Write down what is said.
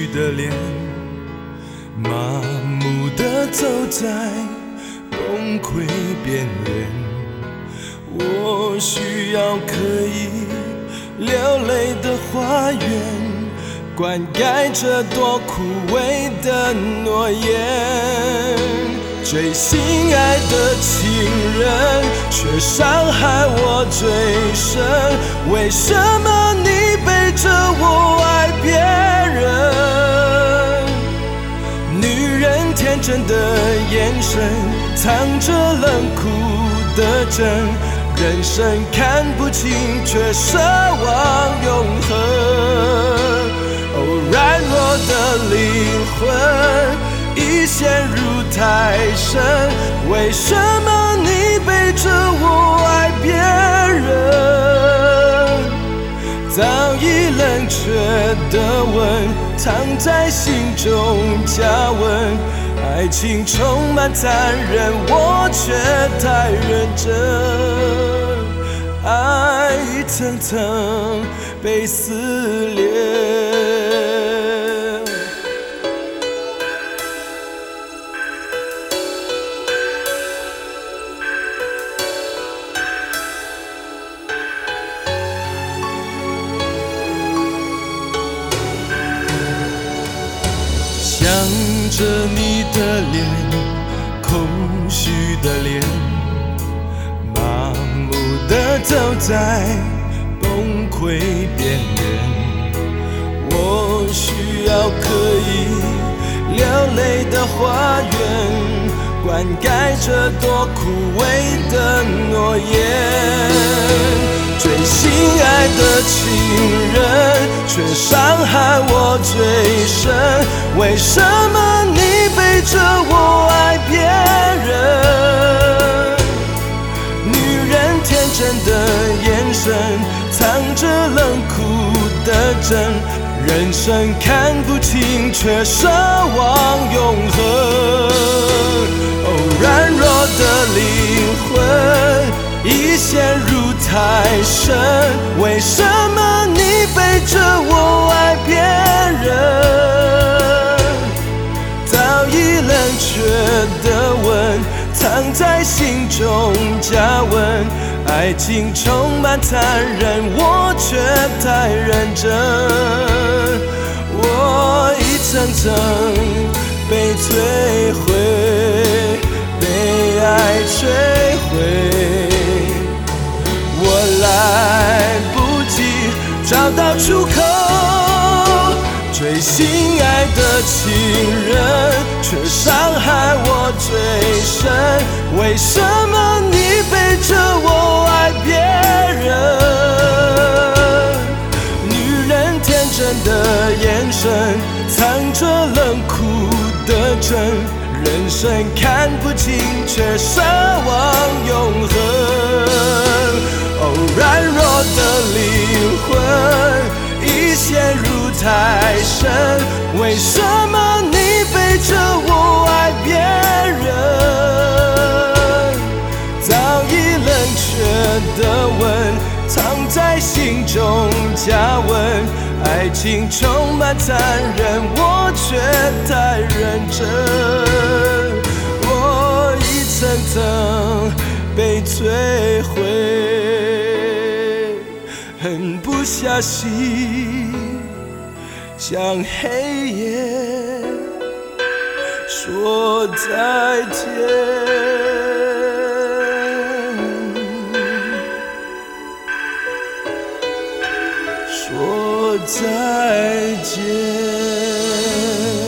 的脸，麻木地走在崩溃边缘。我需要可以流泪的花园，灌溉这多枯萎的诺言。最心爱的情人，却伤害我最深。为什么你背着我爱别人？女人天真的眼神，藏着冷酷的真。人生看不清，却奢望永恒。哦，软弱的灵魂已陷入太深。为什么你背着我爱别人？早已冷却的吻，藏在心中加温。爱情充满残忍，我却太认真。爱一层层被撕裂。想着你的脸，空虚的脸，麻木地走在崩溃边缘。我需要可以流泪的花园，灌溉这多枯萎的诺言。最心爱的情人，却伤害我最深。为什么你背着我爱别人？女人天真的眼神，藏着冷酷的真。人生看不清，却奢望永恒。哦，软弱的灵魂已陷入太深。为什么你背着我爱别人？早已冷却的吻，藏在心中加温。爱情充满残忍，我却太认真。我一层层被摧毁，被爱摧毁。我来不及找到出口，最心爱的情人，却伤害我最深。为什么你背着我爱别人？女人天真的眼神，藏着冷酷的真。人生看不清，却奢望永恒。哦，软弱的灵魂已陷入太深。为什么你背着我爱别人？早已冷却的吻，藏在心中加温。爱情充满残忍，我却太认真。我一层层被摧毁，狠不下心向黑夜说再见。说再见。